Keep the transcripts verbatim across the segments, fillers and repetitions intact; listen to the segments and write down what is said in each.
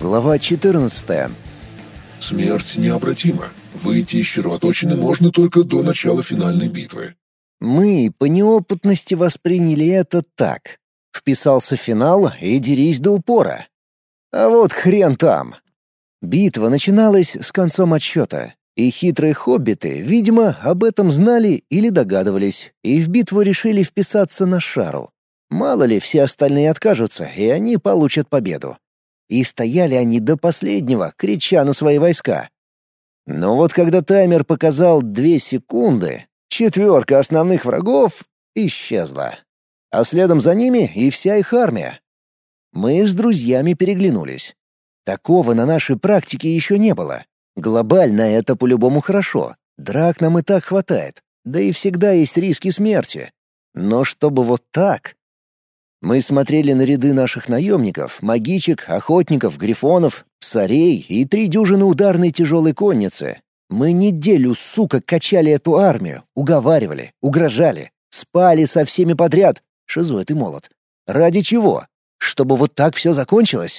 Глава четырнадцатая. Смерть необратима. Выйти из червоточины можно только до начала финальной битвы. Мы по неопытности восприняли это так. Вписался финал и дерись до упора. А вот хрен там. Битва начиналась с концом отсчета, и хитрые хоббиты, видимо, об этом знали или догадывались, и в битву решили вписаться на шару. Мало ли, все остальные откажутся, и они получат победу. И стояли они до последнего, крича на свои войска. Но вот когда таймер показал две секунды, четверка основных врагов исчезла. А следом за ними и вся их армия. Мы с друзьями переглянулись. Такого на нашей практике еще не было. Глобально это по-любому хорошо. Драк нам и так хватает. Да и всегда есть риски смерти. Но чтобы вот так... Мы смотрели на ряды наших наемников, магичек, охотников, грифонов, псарей и три дюжины ударной тяжелой конницы. Мы неделю, сука, качали эту армию, уговаривали, угрожали, спали со всеми подряд. Шизоид и молот. Ради чего? Чтобы вот так все закончилось?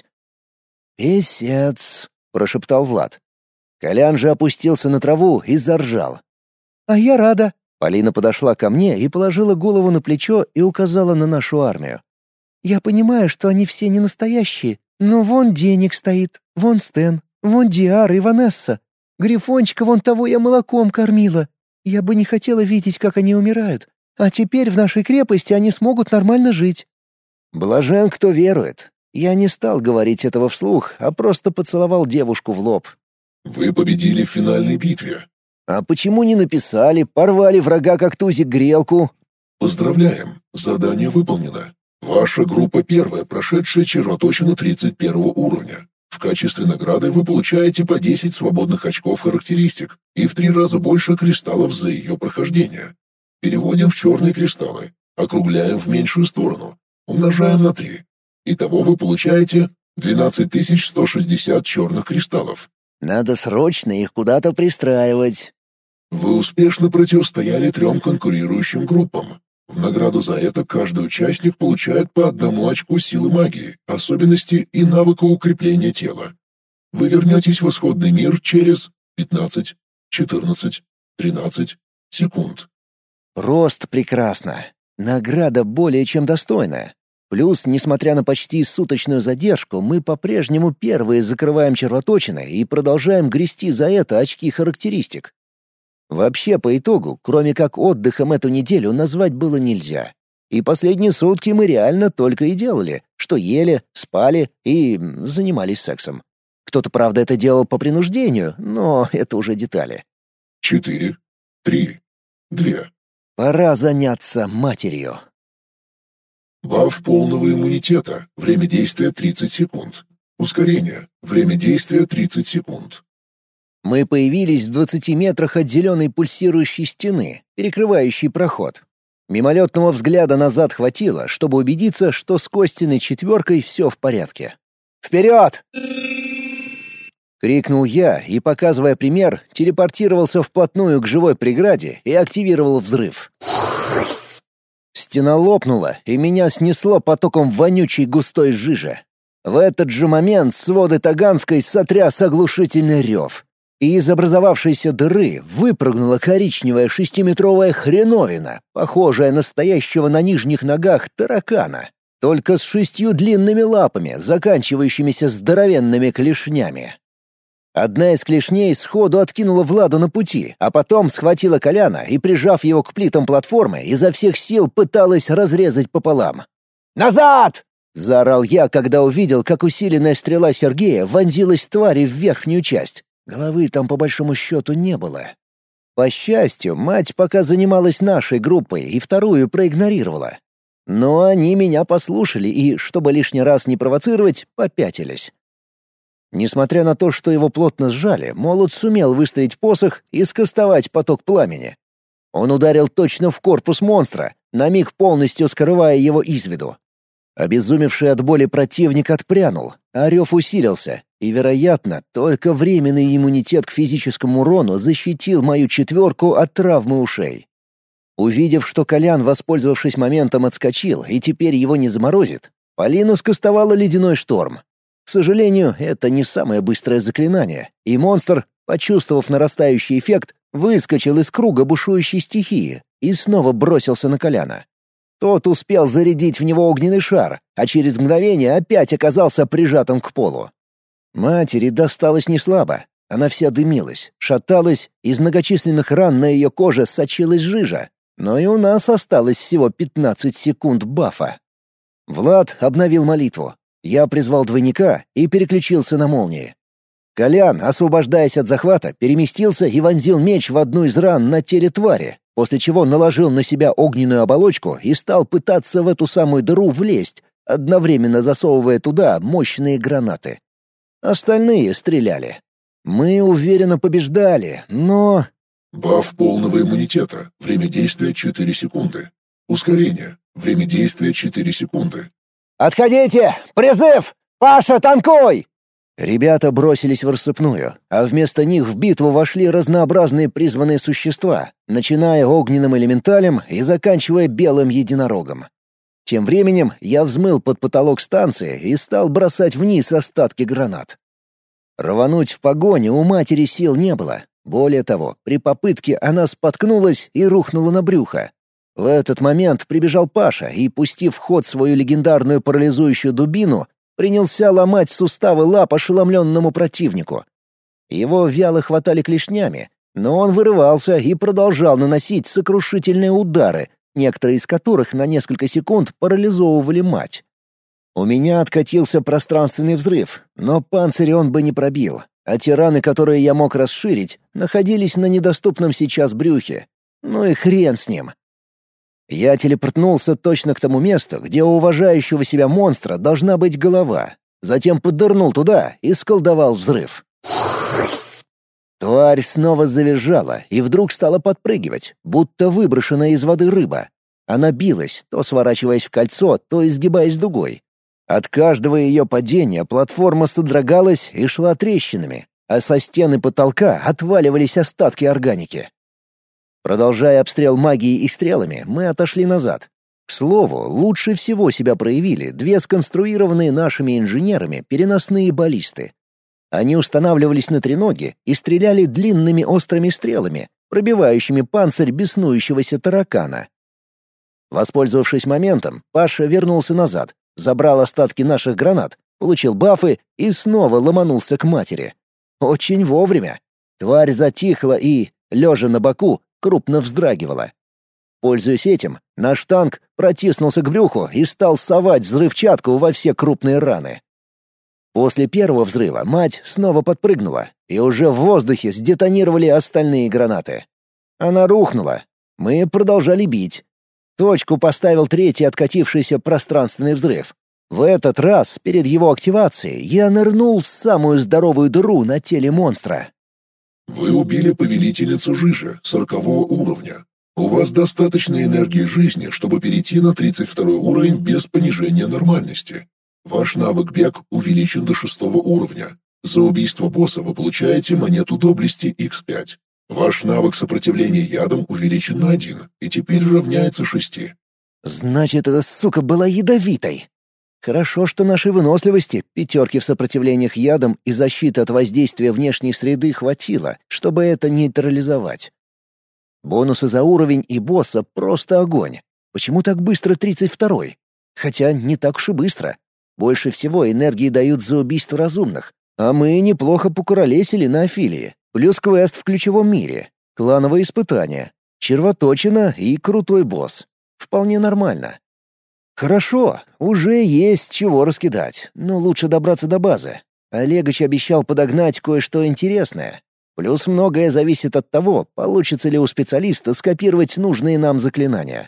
«Песец», — прошептал Влад. Колян же опустился на траву и заржал. «А я рада». Полина подошла ко мне и положила голову на плечо и указала на нашу армию. «Я понимаю, что они все не настоящие, но вон Денег стоит, вон Стэн, вон Диар и Ванесса. Грифончика вон того я молоком кормила. Я бы не хотела видеть, как они умирают. А теперь в нашей крепости они смогут нормально жить». Блажен, кто верует. Я не стал говорить этого вслух, а просто поцеловал девушку в лоб. Вы победили в финальной битве. А почему не написали, порвали врага как тузик грелку? Поздравляем, задание выполнено. Ваша группа первая, прошедшая червоточину тридцать первого уровня. В качестве награды вы получаете по десять свободных очков характеристик и в три раза больше кристаллов за ее прохождение. Переводим в черные кристаллы, округляем в меньшую сторону, умножаем на три. Итого вы получаете двенадцать тысяч сто шестьдесят черных кристаллов. Надо срочно их куда-то пристраивать. Вы успешно противостояли трем конкурирующим группам. В награду за это каждый участник получает по одному очку силы магии, особенности и навыка укрепления тела. Вы вернетесь в исходный мир через пятнадцать, четырнадцать, тринадцать секунд. Рост прекрасно. Награда более чем достойная. Плюс, несмотря на почти суточную задержку, мы по-прежнему первые закрываем червоточины и продолжаем грести за это очки характеристик. Вообще, по итогу, кроме как отдыхом эту неделю назвать было нельзя. И последние сутки мы реально только и делали, что ели, спали и занимались сексом. Кто-то, правда, это делал по принуждению, но это уже детали. Четыре, три, две. Пора заняться матерью. Баф полного иммунитета. Время действия тридцать секунд. Ускорение. Время действия тридцать секунд. Мы появились в двадцати метрах от зеленой пульсирующей стены, перекрывающей проход. Мимолетного взгляда назад хватило, чтобы убедиться, что с Костиной четверкой все в порядке. «Вперед!» — крикнул я и, показывая пример, телепортировался вплотную к живой преграде и активировал взрыв. Стена лопнула, и меня снесло потоком вонючей густой жижи. В этот же момент своды Таганской сотряс оглушительный рев. И из образовавшейся дыры выпрыгнула коричневая шестиметровая хреновина, похожая на стоящего на нижних ногах таракана, только с шестью длинными лапами, заканчивающимися здоровенными клешнями. Одна из клешней сходу откинула Владу на пути, а потом схватила Коляна и, прижав его к плитам платформы, изо всех сил пыталась разрезать пополам. «Назад!» — заорал я, когда увидел, как усиленная стрела Сергея вонзилась твари в верхнюю часть. Головы там по большому счету не было. По счастью, мать пока занималась нашей группой и вторую проигнорировала. Но они меня послушали и, чтобы лишний раз не провоцировать, попятились. Несмотря на то, что его плотно сжали, молот сумел выставить посох и скостовать поток пламени. Он ударил точно в корпус монстра, на миг полностью скрывая его из виду. Обезумевший от боли противник отпрянул, а рев усилился, и, вероятно, только временный иммунитет к физическому урону защитил мою четверку от травмы ушей. Увидев, что Колян, воспользовавшись моментом, отскочил и теперь его не заморозит, Полина скостовала ледяной шторм. К сожалению, это не самое быстрое заклинание, и монстр, почувствовав нарастающий эффект, выскочил из круга бушующей стихии и снова бросился на Коляна. Тот успел зарядить в него огненный шар, а через мгновение опять оказался прижатым к полу. Матери досталось неслабо. Она вся дымилась, шаталась, из многочисленных ран на ее коже сочилась жижа. Но и у нас осталось всего пятнадцать секунд бафа. Влад обновил молитву. Я призвал двойника и переключился на молнии. Колян, освобождаясь от захвата, переместился и вонзил меч в одну из ран на теле твари, после чего наложил на себя огненную оболочку и стал пытаться в эту самую дыру влезть, одновременно засовывая туда мощные гранаты. Остальные стреляли. Мы уверенно побеждали, но... Баф полного иммунитета. Время действия четыре секунды. Ускорение. Время действия четыре секунды. «Отходите! Призыв! Паша, танкуй!» Ребята бросились в рассыпную, а вместо них в битву вошли разнообразные призванные существа, начиная огненным элементалем и заканчивая белым единорогом. Тем временем я взмыл под потолок станции и стал бросать вниз остатки гранат. Рвануть в погоню у матери сил не было. Более того, при попытке она споткнулась и рухнула на брюхо. В этот момент прибежал Паша и, пустив в ход свою легендарную парализующую дубину, принялся ломать суставы лап ошеломленному противнику. Его вяло хватали клешнями, но он вырывался и продолжал наносить сокрушительные удары, некоторые из которых на несколько секунд парализовывали мать. У меня откатился пространственный взрыв, но панцирь он бы не пробил, а те раны, которые я мог расширить, находились на недоступном сейчас брюхе. Ну и хрен с ним. Я телепортнулся точно к тому месту, где у уважающего себя монстра должна быть голова. Затем поддырнул туда и сколдовал взрыв. Тварь снова завизжала и вдруг стала подпрыгивать, будто выброшенная из воды рыба. Она билась, то сворачиваясь в кольцо, то изгибаясь дугой. От каждого ее падения платформа содрогалась и шла трещинами, а со стены потолка отваливались остатки органики. Продолжая обстрел магией и стрелами, мы отошли назад. К слову, лучше всего себя проявили две сконструированные нашими инженерами переносные баллисты. Они устанавливались на треноги и стреляли длинными острыми стрелами, пробивающими панцирь беснующегося таракана. Воспользовавшись моментом, Паша вернулся назад, забрал остатки наших гранат, получил бафы и снова ломанулся к матери. Очень вовремя. Тварь затихла и, лежа на боку, крупно вздрагивала. Пользуясь этим, наш танк протиснулся к брюху и стал совать взрывчатку во все крупные раны. После первого взрыва мать снова подпрыгнула, и уже в воздухе сдетонировали остальные гранаты. Она рухнула. Мы продолжали бить. Точку поставил третий откатившийся пространственный взрыв. В этот раз, перед его активацией, я нырнул в самую здоровую дыру на теле монстра. Вы убили повелительницу жижи сорокового уровня. У вас достаточно энергии жизни, чтобы перейти на тридцать второй уровень без понижения нормальности. Ваш навык бег увеличен до шестого уровня. За убийство босса вы получаете монету доблести икс пять. Ваш навык сопротивления ядам увеличен на один и теперь равняется шести. Значит, эта сука была ядовитой. Хорошо, что нашей выносливости, пятерки в сопротивлениях ядам и защиты от воздействия внешней среды хватило, чтобы это нейтрализовать. Бонусы за уровень и босса просто огонь. Почему так быстро тридцать второй? Хотя не так уж и быстро. Больше всего энергии дают за убийство разумных, а мы неплохо покуролесили на Афилии. Плюс квест в ключевом мире, клановое испытание, червоточина и крутой босс. Вполне нормально. Хорошо, уже есть чего раскидать, но лучше добраться до базы. Олегович обещал подогнать кое-что интересное. Плюс многое зависит от того, получится ли у специалиста скопировать нужные нам заклинания.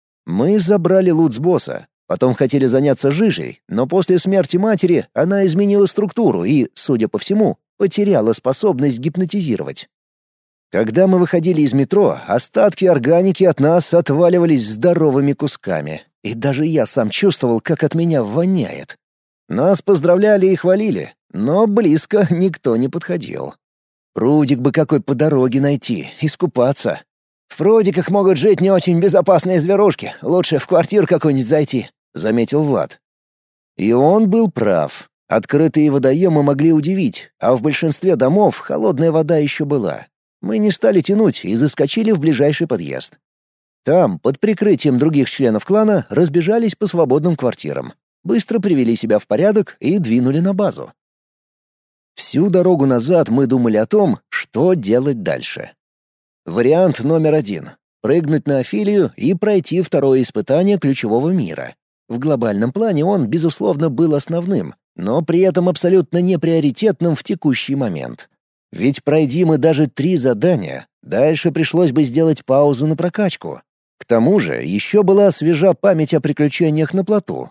Мы забрали лут с босса, потом хотели заняться жижей, но после смерти матери она изменила структуру и, судя по всему, потеряла способность гипнотизировать. Когда мы выходили из метро, остатки органики от нас отваливались здоровыми кусками, и даже я сам чувствовал, как от меня воняет. Нас поздравляли и хвалили, но близко никто не подходил. Прудик бы какой по дороге найти, искупаться. В прудиках могут жить не очень безопасные зверушки, лучше в квартиру какую-нибудь зайти, — заметил Влад. И он был прав. Открытые водоемы могли удивить, а в большинстве домов холодная вода еще была. Мы не стали тянуть и заскочили в ближайший подъезд. Там, под прикрытием других членов клана, разбежались по свободным квартирам. Быстро привели себя в порядок и двинули на базу. Всю дорогу назад мы думали о том, что делать дальше. Вариант номер один — прыгнуть на Афилию и пройти второе испытание ключевого мира. В глобальном плане он, безусловно, был основным, но при этом абсолютно неприоритетным в текущий момент. Ведь пройди мы даже три задания, дальше пришлось бы сделать паузу на прокачку. К тому же еще была свежа память о приключениях на плоту.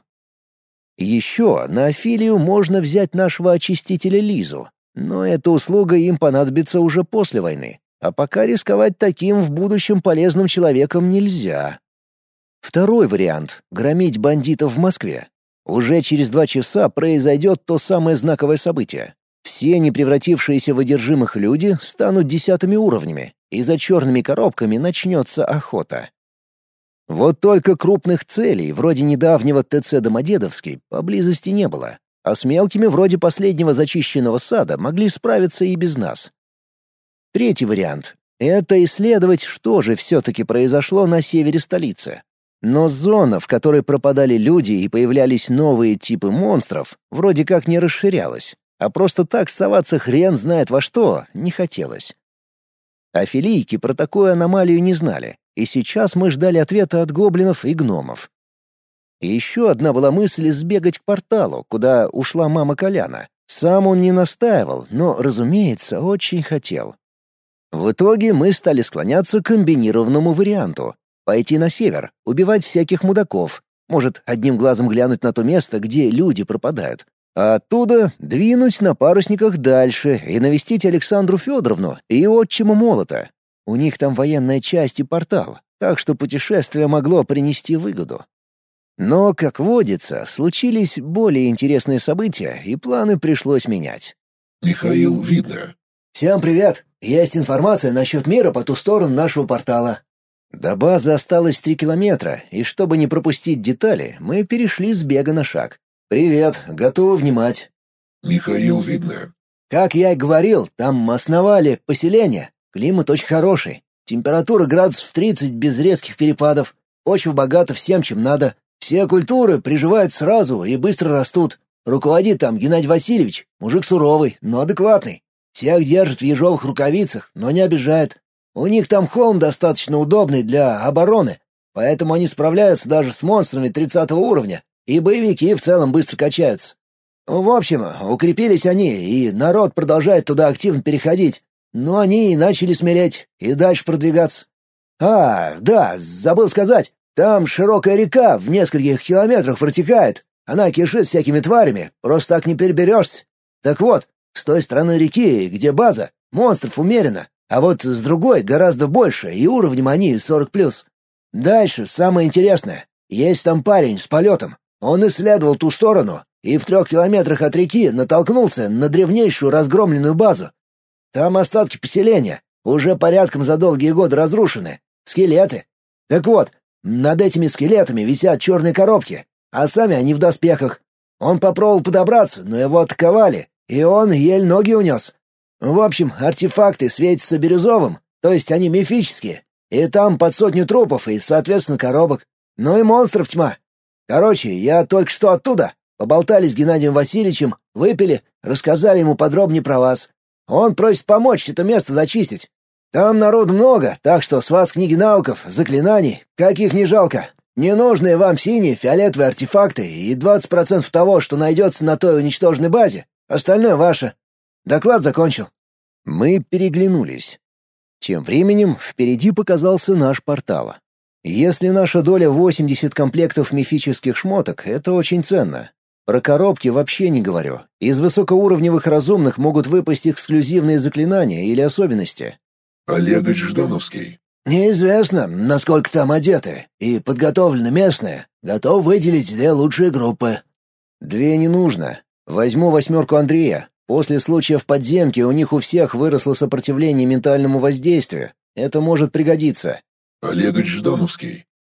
Еще на Афилию можно взять нашего очистителя Лизу, но эта услуга им понадобится уже после войны, а пока рисковать таким в будущем полезным человеком нельзя. Второй вариант — громить бандитов в Москве. Уже через два часа произойдет то самое знаковое событие. Все не превратившиеся в одержимых люди станут десятыми уровнями, и за черными коробками начнется охота. Вот только крупных целей, вроде недавнего ТЦ Домодедовский, поблизости не было, а с мелкими, вроде последнего зачищенного сада, могли справиться и без нас. Третий вариант — это исследовать, что же все-таки произошло на севере столицы. Но зона, в которой пропадали люди и появлялись новые типы монстров, вроде как не расширялась, а просто так соваться хрен знает во что не хотелось. Афилийки про такую аномалию не знали, и сейчас мы ждали ответа от гоблинов и гномов. И еще одна была мысль сбегать к порталу, куда ушла мама Коляна. Сам он не настаивал, но, разумеется, очень хотел. В итоге мы стали склоняться к комбинированному варианту. Пойти на север, убивать всяких мудаков, может, одним глазом глянуть на то место, где люди пропадают, а оттуда двинуть на парусниках дальше и навестить Александру Федоровну и отчима Молота. У них там военная часть и портал, так что путешествие могло принести выгоду. Но, как водится, случились более интересные события, и планы пришлось менять. Михаил Видно. «Всем привет! Есть информация насчет мира по ту сторону нашего портала». До базы осталось три километра, и чтобы не пропустить детали, мы перешли с бега на шаг. «Привет, готовы внимать». Михаил Видно. «Как я и говорил, там основали поселение. Климат очень хороший. Температура градусов тридцать без резких перепадов. Почва богата всем, чем надо. Все культуры приживают сразу и быстро растут. Руководит там Геннадий Васильевич, мужик суровый, но адекватный. Всех держит в ежовых рукавицах, но не обижает. У них там холм достаточно удобный для обороны, поэтому они справляются даже с монстрами тридцатого уровня, и боевики в целом быстро качаются. В общем, укрепились они, и народ продолжает туда активно переходить. Но они и начали смелеть, и дальше продвигаться. А, да, забыл сказать, там широкая река в нескольких километрах протекает. Она кишит всякими тварями, просто так не переберешься. Так вот, с той стороны реки, где база, монстров умеренно, а вот с другой гораздо больше, и уровнем они сорок плюс. Дальше самое интересное. Есть там парень с полетом. Он исследовал ту сторону, и в трех километрах от реки натолкнулся на древнейшую разгромленную базу. Там остатки поселения, уже порядком за долгие годы разрушены. Скелеты. Так вот, над этими скелетами висят черные коробки, а сами они в доспехах. Он попробовал подобраться, но его атаковали, и он еле ноги унес. В общем, артефакты светятся бирюзовым, то есть они мифические. И там под сотню трупов и, соответственно, коробок. Ну и монстров тьма. Короче, я только что оттуда. Поболтали с Геннадием Васильевичем, выпили, рассказали ему подробнее про вас. Он просит помочь это место зачистить. Там народу много, так что с вас книги науков, заклинаний, каких не жалко. Ненужные вам синие, фиолетовые артефакты и двадцать процентов того, что найдется на той уничтоженной базе. Остальное ваше. Доклад закончил». Мы переглянулись. Тем временем впереди показался наш портал. Если наша доля восемьдесят комплектов мифических шмоток, это очень ценно. Про коробки вообще не говорю. Из высокоуровневых разумных могут выпасть эксклюзивные заклинания или особенности. Олегович Ждановский. Неизвестно, насколько там одеты, и подготовлены местные. Готов выделить две лучшие группы. Две не нужно. Возьму восьмерку Андрея. После случая в подземке у них у всех выросло сопротивление ментальному воздействию. Это может пригодиться. Олегович Ждановский.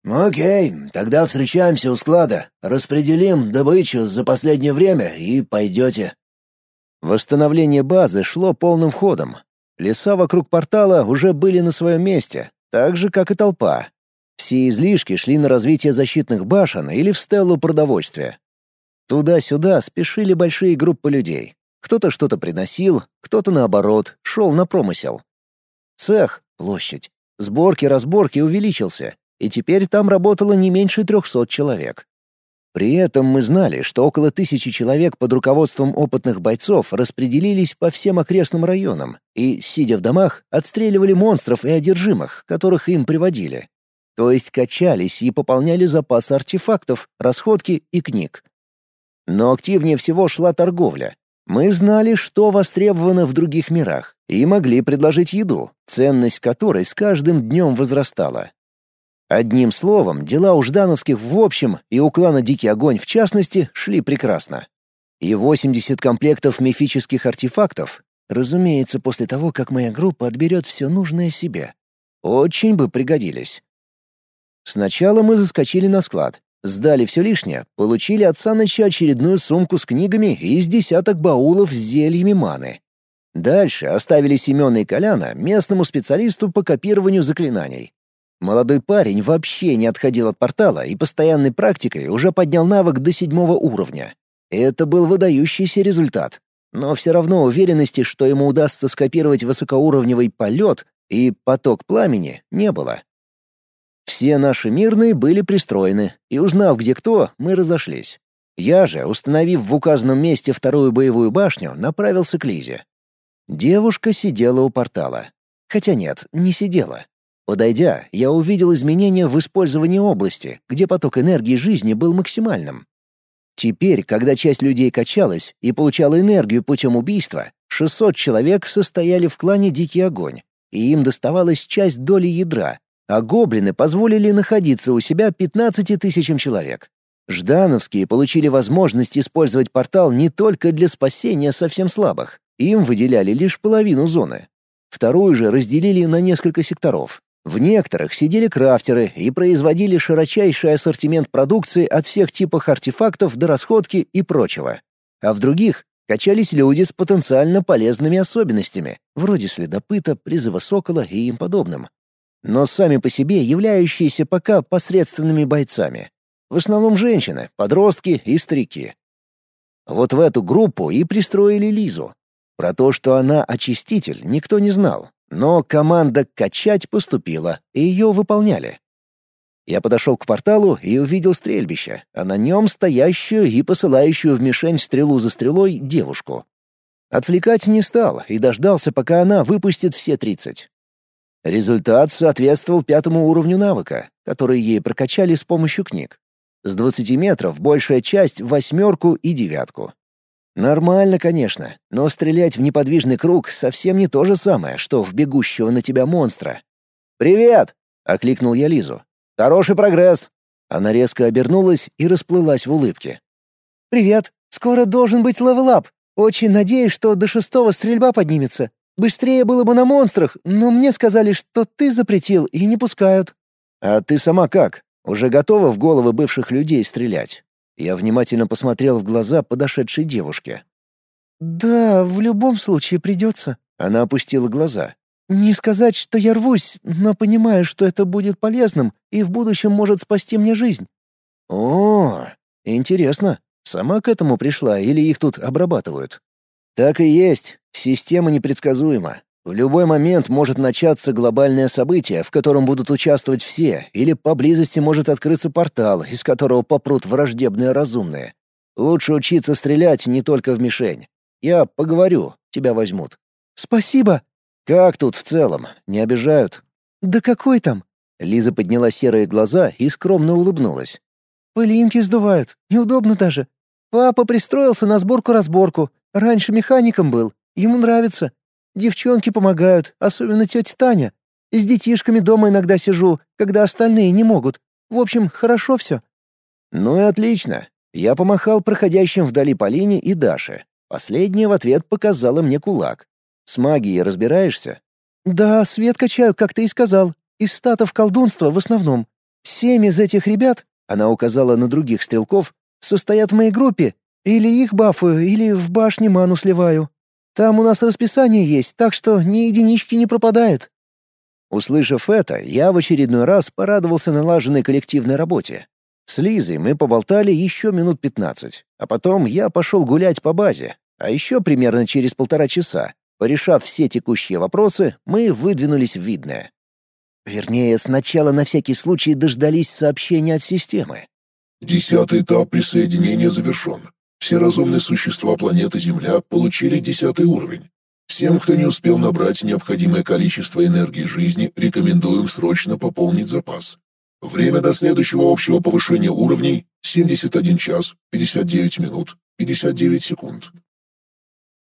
«Окей, тогда встречаемся у склада, распределим добычу за последнее время и пойдете». Восстановление базы шло полным ходом. Леса вокруг портала уже были на своем месте, так же, как и толпа. Все излишки шли на развитие защитных башен или в стеллу продовольствия. Туда-сюда спешили большие группы людей. Кто-то что-то приносил, кто-то, наоборот, шел на промысел. Цех, площадь, сборки-разборки увеличился, и теперь там работало не меньше трехсот человек. При этом мы знали, что около тысячи человек под руководством опытных бойцов распределились по всем окрестным районам и, сидя в домах, отстреливали монстров и одержимых, которых им приводили. То есть качались и пополняли запасы артефактов, расходки и книг. Но активнее всего шла торговля. Мы знали, что востребовано в других мирах, и могли предложить еду, ценность которой с каждым днем возрастала. Одним словом, дела у ждановских в общем и у клана Дикий Огонь в частности шли прекрасно. И восемьдесят комплектов мифических артефактов, разумеется, после того, как моя группа отберет все нужное себе, очень бы пригодились. Сначала мы заскочили на склад, сдали все лишнее, получили от Саныча очередную сумку с книгами и с десяток баулов с зельями маны. Дальше оставили Семёна и Коляна местному специалисту по копированию заклинаний. Молодой парень вообще не отходил от портала и постоянной практикой уже поднял навык до седьмого уровня. Это был выдающийся результат. Но все равно уверенности, что ему удастся скопировать высокоуровневый полет и поток пламени, не было. Все наши мирные были пристроены, и, узнав, где кто, мы разошлись. Я же, установив в указанном месте вторую боевую башню, направился к Лизе. Девушка сидела у портала. Хотя нет, не сидела. Подойдя, я увидел изменения в использовании области, где поток энергии жизни был максимальным. Теперь, когда часть людей качалась и получала энергию путем убийства, шестьсот человек состояли в клане Дикий Огонь, и им доставалась часть доли ядра, а гоблины позволили находиться у себя пятнадцати тысячам человек. Ждановские получили возможность использовать портал не только для спасения совсем слабых, им выделяли лишь половину зоны. Вторую же разделили на несколько секторов. В некоторых сидели крафтеры и производили широчайший ассортимент продукции от всех типов артефактов до расходки и прочего. А в других качались люди с потенциально полезными особенностями, вроде следопыта, призыва сокола и им подобным. Но сами по себе являющиеся пока посредственными бойцами. В основном женщины, подростки и старики. Вот в эту группу и пристроили Лизу. Про то, что она очиститель, никто не знал. Но команда «качать» поступила, и ее выполняли. Я подошел к порталу и увидел стрельбище, а на нем стоящую и посылающую в мишень стрелу за стрелой девушку. Отвлекать не стал и дождался, пока она выпустит все тридцать. Результат соответствовал пятому уровню навыка, который ей прокачали с помощью книг. С двадцати метров большая часть — восьмерку и девятку. Нормально, конечно, но стрелять в неподвижный круг совсем не то же самое, что в бегущего на тебя монстра. «Привет!» — окликнул я Лизу. «Хороший прогресс!» Она резко обернулась и расплылась в улыбке. «Привет! Скоро должен быть левел-ап. Очень надеюсь, что до шестого стрельба поднимется. Быстрее было бы на монстрах, но мне сказали, что ты запретил и не пускают». «А ты сама как? Уже готова в головы бывших людей стрелять?» Я внимательно посмотрел в глаза подошедшей девушке. «Да, в любом случае придется». Она опустила глаза. «Не сказать, что я рвусь, но понимаю, что это будет полезным и в будущем может спасти мне жизнь». «О, интересно. Сама к этому пришла или их тут обрабатывают?» «Так и есть. Система непредсказуема. В любой момент может начаться глобальное событие, в котором будут участвовать все, или поблизости может открыться портал, из которого попрут враждебные разумные. Лучше учиться стрелять не только в мишень. Я поговорю, тебя возьмут». «Спасибо». «Как тут в целом? Не обижают?» «Да какой там?» Лиза подняла серые глаза и скромно улыбнулась. «Пылинки сдувают. Неудобно даже. Папа пристроился на сборку-разборку. Раньше механиком был. Ему нравится. Девчонки помогают, особенно тетя Таня. С детишками дома иногда сижу, когда остальные не могут. В общем, хорошо все». «Ну и отлично». Я помахал проходящим вдали Полине и Даше. Последняя в ответ показала мне кулак. «С магией разбираешься?» «Да, свет качаю, как ты и сказал. Из статов колдунства в основном. Семь из этих ребят, она указала на других стрелков, состоят в моей группе. Или их бафую, или в башне ману сливаю. Там у нас расписание есть, так что ни единички не пропадает». Услышав это, я в очередной раз порадовался налаженной коллективной работе. С Лизой мы поболтали еще минут пятнадцать, а потом я пошел гулять по базе. А еще примерно через полтора часа, порешав все текущие вопросы, мы выдвинулись в Видное. Вернее, сначала на всякий случай дождались сообщения от системы. Десятый этап присоединения завершен. Все разумные существа планеты Земля получили десятый уровень. Всем, кто не успел набрать необходимое количество энергии жизни, рекомендуем срочно пополнить запас. Время до следующего общего повышения уровней — семьдесят один час, пятьдесят девять минут, пятьдесят девять секунд.